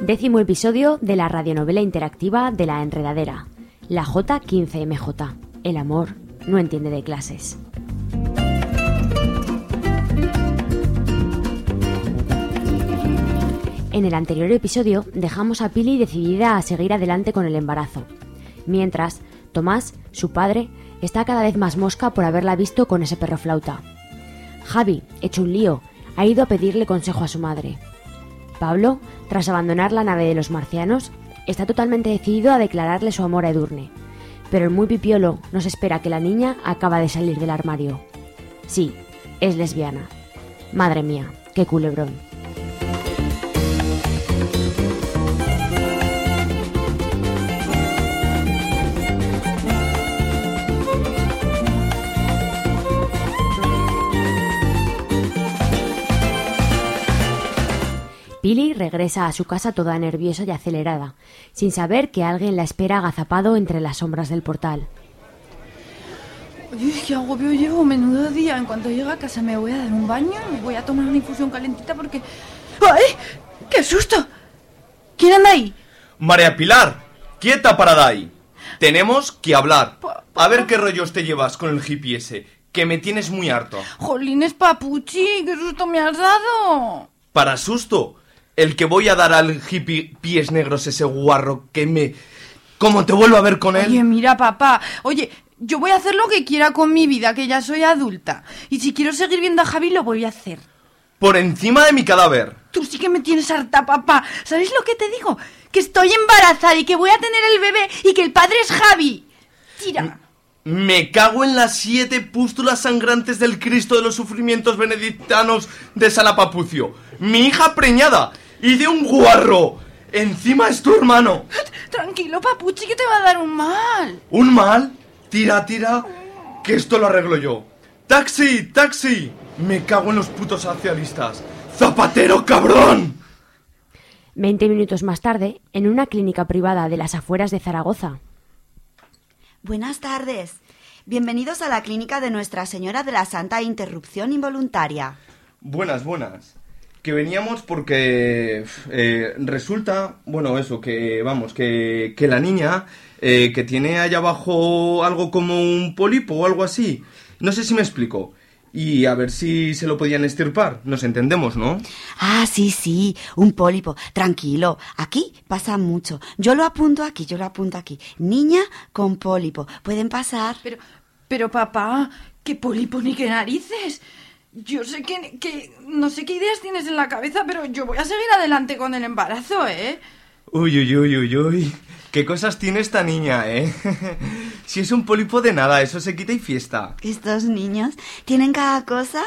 10º episodio de la radionovela interactiva de La Enredadera, la J15MJ. El amor no entiende de clases. En el anterior episodio dejamos a Pili decidida a seguir adelante con el embarazo, mientras Tomás, su padre, está cada vez más mosca por haberla visto con ese perro flauta. Javi, hecho un lío, ha ido a pedirle consejo a su madre. Pablo, tras abandonar la nave de los marcianos, está totalmente decidido a declararle su amor a Edurne, pero el muy pipiolo nos espera que la niña acaba de salir del armario. Sí, es lesbiana. Madre mía, qué culebrón. Pili regresa a su casa toda nerviosa y acelerada, sin saber que alguien la espera agazapado entre las sombras del portal. Uy, qué agobio llevo, menudo día. En cuanto llegue a casa me voy a dar un baño, me voy a tomar una infusión calentita porque... ¡Ay! ¡Qué susto! ¿Quién anda ahí? María Pilar, quieta parada ahí. Tenemos que hablar. A ver qué rollos te llevas con el hippie ese, que me tienes muy harto. Jolines, papuchi, qué susto me has dado. Para susto, el que voy a dar al hippie pies negros, ese guarro que me... ¿Cómo te vuelvo a ver con él? Oye, mira, papá, yo voy a hacer lo que quiera con mi vida, que ya soy adulta. Y si quiero seguir viendo a Javi, lo voy a hacer. Por encima de mi cadáver. Tú sí que me tienes harta, papá. ¿Sabes lo que te digo? Que estoy embarazada y que voy a tener el bebé y que el padre es Javi. Tira. Me cago en las 7 pústulas sangrantes del Cristo de los sufrimientos benedictanos de Salapapucio. Mi hija preñada y de un guarro. Encima es tu hermano. Tranquilo, papuchi, que te va a dar un mal. ¿Un mal? Tira, que esto lo arreglo yo. ¡Taxi, taxi! Me cago en los putos socialistas. ¡Zapatero, cabrón! 20 minutos más tarde, en una clínica privada de las afueras de Zaragoza. Buenas tardes. Bienvenidos a la clínica de Nuestra Señora de la Santa Interrupción Involuntaria. Buenas. Que veníamos porque resulta, bueno, eso, que vamos, que la niña que tiene allá abajo algo como un pólipo o algo así. No sé si me explico. Y a ver si se lo podían extirpar. Nos entendemos, ¿no? Ah, sí, un pólipo. Tranquilo, aquí pasa mucho. Yo lo apunto aquí. Niña con pólipo. Pueden pasar. Pero papá, ¿qué pólipo ni qué narices? Yo sé que no sé qué ideas tienes en la cabeza, pero yo voy a seguir adelante con el embarazo, ¿eh? Uy. ¿Qué cosas tiene esta niña, eh? Si es un pólipo de nada, eso se quita y fiesta. Estos niños tienen cada cosa.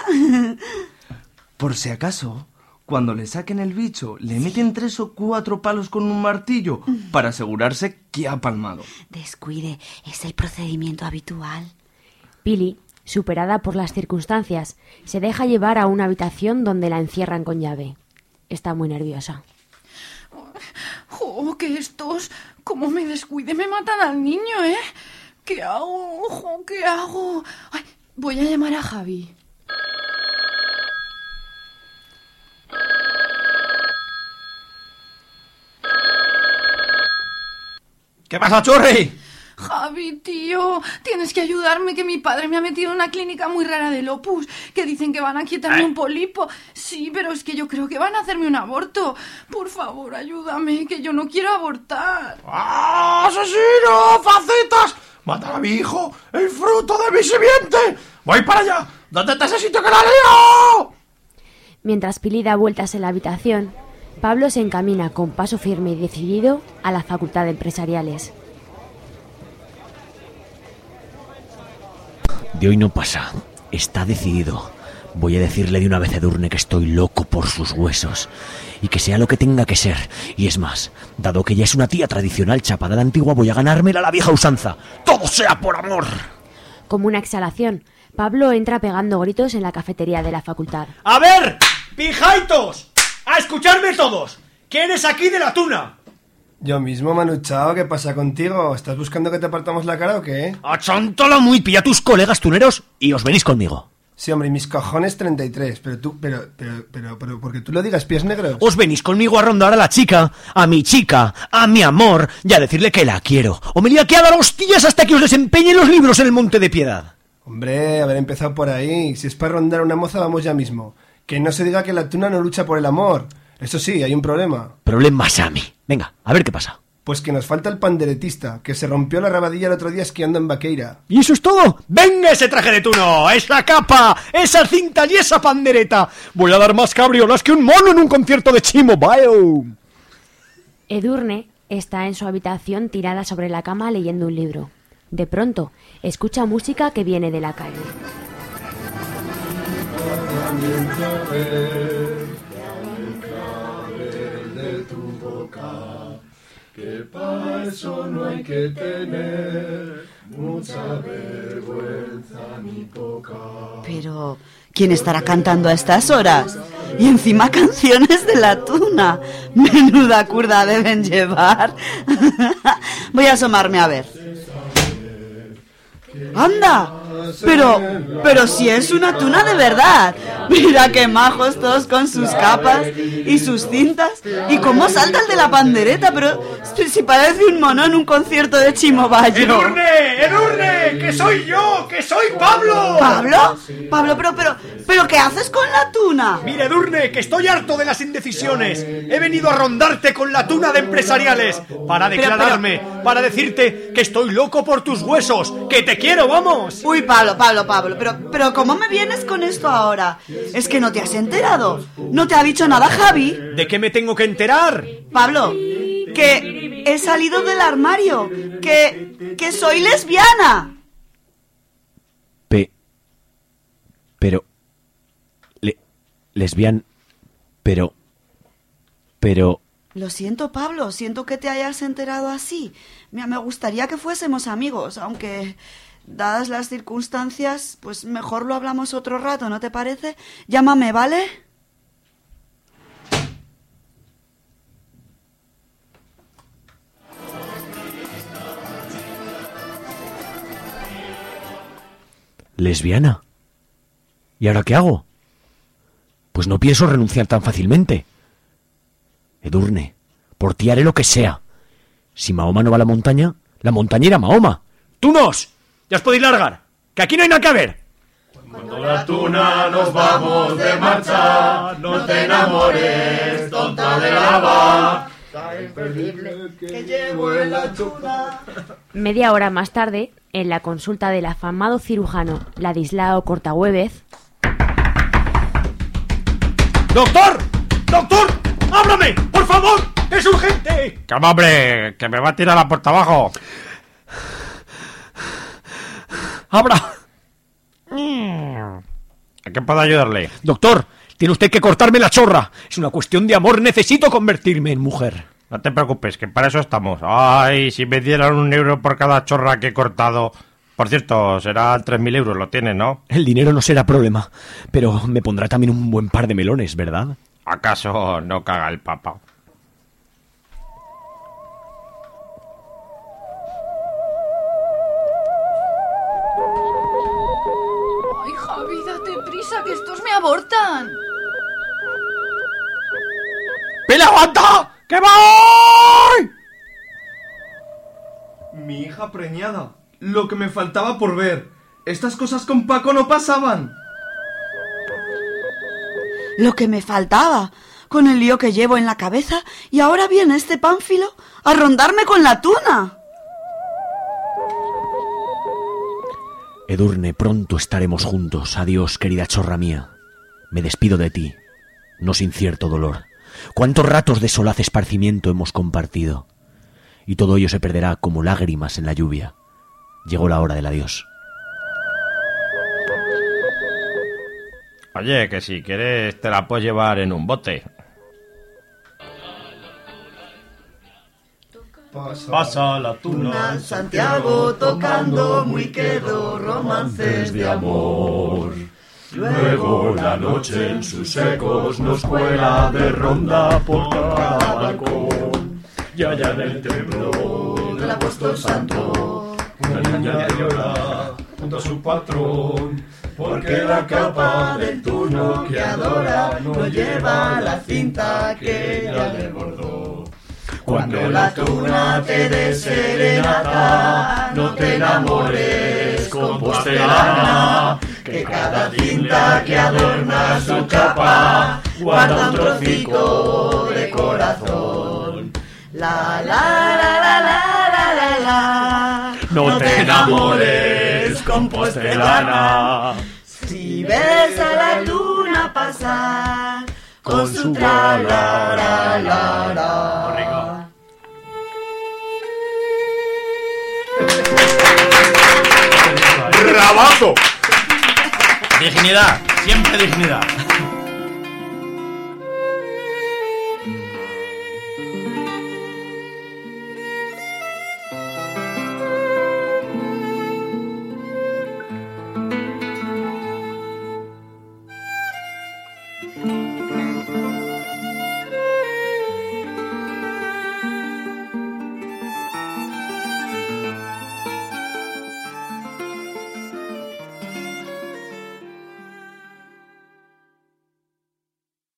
Por si acaso, cuando le saquen el bicho, le meten 3 o 4 palos con un martillo para asegurarse que ha palmado. Descuide, es el procedimiento habitual. Pili, superada por las circunstancias, se deja llevar a una habitación donde la encierran con llave. Está muy nerviosa. Que estos, como me descuide, me matan al niño, ¿eh? ¿Qué hago? ¿Qué hago? Ay, voy a llamar a Javi. ¿Qué pasa, churri? Javi, tío, tienes que ayudarme, que mi padre me ha metido en una clínica muy rara del Opus, que dicen que van a quitarme un pólipo. Sí, pero es que yo creo que van a hacerme un aborto. Por favor, ayúdame, que yo no quiero abortar. ¡Ah, asesino! ¡Facetas! ¡Matar a mi hijo! ¡El fruto de mi simiente! ¡Voy para allá! ¿Dónde está ese sitio que la leo? Mientras Pili da vueltas en la habitación, Pablo se encamina con paso firme y decidido a la Facultad de Empresariales. De hoy no pasa. Está decidido. Voy a decirle de una vez a Edurne que estoy loco por sus huesos. Y que sea lo que tenga que ser. Y es más, dado que ella es una tía tradicional chapada de antigua, voy a ganármela a la vieja usanza. ¡Todo sea por amor! Como una exhalación, Pablo entra pegando gritos en la cafetería de la facultad. ¡A ver! ¡Pijaitos! ¡A escucharme todos! ¿Quién es aquí de la tuna? Yo mismo, Manu Chao, ¿qué pasa contigo? ¿Estás buscando que te partamos la cara o qué? ¡Achóntala muy! Pilla a tus colegas tuneros y os venís conmigo. Sí, hombre, y mis cojones 33, pero porque tú lo digas, pies negros. Os venís conmigo a rondar a la chica, a mi amor, y a decirle que la quiero. O me lío aquí a dar hostias hasta que os desempeñen los libros en el Monte de Piedad. Hombre, haber empezado por ahí. Si es para rondar a una moza, vamos ya mismo. Que no se diga que la tuna no lucha por el amor. Eso sí, hay un problema. Problemas a mí. Venga, a ver qué pasa. Pues que nos falta el panderetista, que se rompió la rabadilla el otro día esquiando en Vaqueira. ¿Y eso es todo? ¡Venga ese traje de tuno! ¡Esa capa! ¡Esas cintas y esa pandereta! Voy a dar más cabriolas que un mono en un concierto de Chimo Bayo. Edurne está en su habitación tirada sobre la cama leyendo un libro. De pronto, escucha música que viene de la calle. Que para eso no hay que tener mucha vergüenza ni poca. Pero, ¿quién estará cantando a estas horas? Y encima canciones de la tuna. Menuda curda deben llevar. Voy a asomarme a ver. ¡Anda! Pero si es una tuna de verdad. Mira qué majos todos con sus capas y sus cintas. Y cómo salta el de la pandereta. Pero si parece un mono en un concierto de Chimo Bayo. ¡Edurne! ¡Que soy yo! ¡Que soy Pablo! ¿Pablo? Pablo, pero ¿qué haces con la tuna? Mira, Edurne, que estoy harto de las indecisiones. He venido a rondarte con la tuna de empresariales para declararme, para decirte que estoy loco por tus huesos, que te quiero, vamos. Uy, Pablo, pero ¿cómo me vienes con esto ahora? ¿Es que no te has enterado? ¿No te ha dicho nada Javi? ¿De qué me tengo que enterar? Pablo, que he salido del armario, que soy lesbiana. Lesbian... Pero... Lo siento, Pablo, siento que te hayas enterado así. Mira, me gustaría que fuésemos amigos, aunque... Dadas las circunstancias, pues mejor lo hablamos otro rato, ¿no te parece? Llámame, ¿vale? ¿Lesbiana? ¿Y ahora qué hago? Pues no pienso renunciar tan fácilmente. Edurne, por ti haré lo que sea. Si Mahoma no va a la montaña irá Mahoma. ¡Tunos! ¡Ya os podéis largar! ¡Que aquí no hay nada que ver! Cuando la tuna nos vamos de marcha, no te enamores, tonta de la va. Que llevo en la tuna. Media hora más tarde, en la consulta del afamado cirujano Ladislao Cortahuévez... ¡Doctor! ¡Doctor! ¡Ábrame! ¡Por favor! ¡Es urgente! ¡Calma, hombre! ¡Que me va a tirar la puerta abajo! ¡Abra! ¿A qué puedo ayudarle? Doctor, tiene usted que cortarme la chorra. Es una cuestión de amor, necesito convertirme en mujer. No te preocupes, que para eso estamos. Ay, si me dieran 1 euro por cada chorra que he cortado. Por cierto, serán 3.000 euros, lo tienes, ¿no? El dinero no será problema, pero me pondrá también un buen par de melones, ¿verdad? ¿Acaso no caga el papa? Ay, Javi, date prisa, que estos me abortan. ¡Pila, aguanta! ¡Que voy! Mi hija preñada. Lo que me faltaba por ver. Estas cosas con Paco no pasaban. Lo que me faltaba, con el lío que llevo en la cabeza, y ahora viene este pánfilo a rondarme con la tuna. Edurne, pronto estaremos juntos. Adiós, querida chorra mía. Me despido de ti, no sin cierto dolor. Cuántos ratos de solaz esparcimiento hemos compartido. Y todo ello se perderá como lágrimas en la lluvia. Llegó la hora del adiós. Oye, que si quieres te la puedes llevar en un bote. Pasa la tuna en Santiago tocando muy quedo romances de amor. Luego la noche en sus ecos nos cuela de ronda por cada balcón. Y allá en el templo del apóstol santo, una niña llora junto a su patrón, porque la capa del tuno que adora no lleva la cinta que ella le bordó. Cuando la tuna te dé serenata, no te enamores, compostelana, que cada cinta que adorna su capa guarda un trocico de corazón. La la la la la la la la. No te enamores, compostelana. Si ves a la tuna pasar con su tra la la la la. ¡Bravazo! Dignidad, siempre dignidad.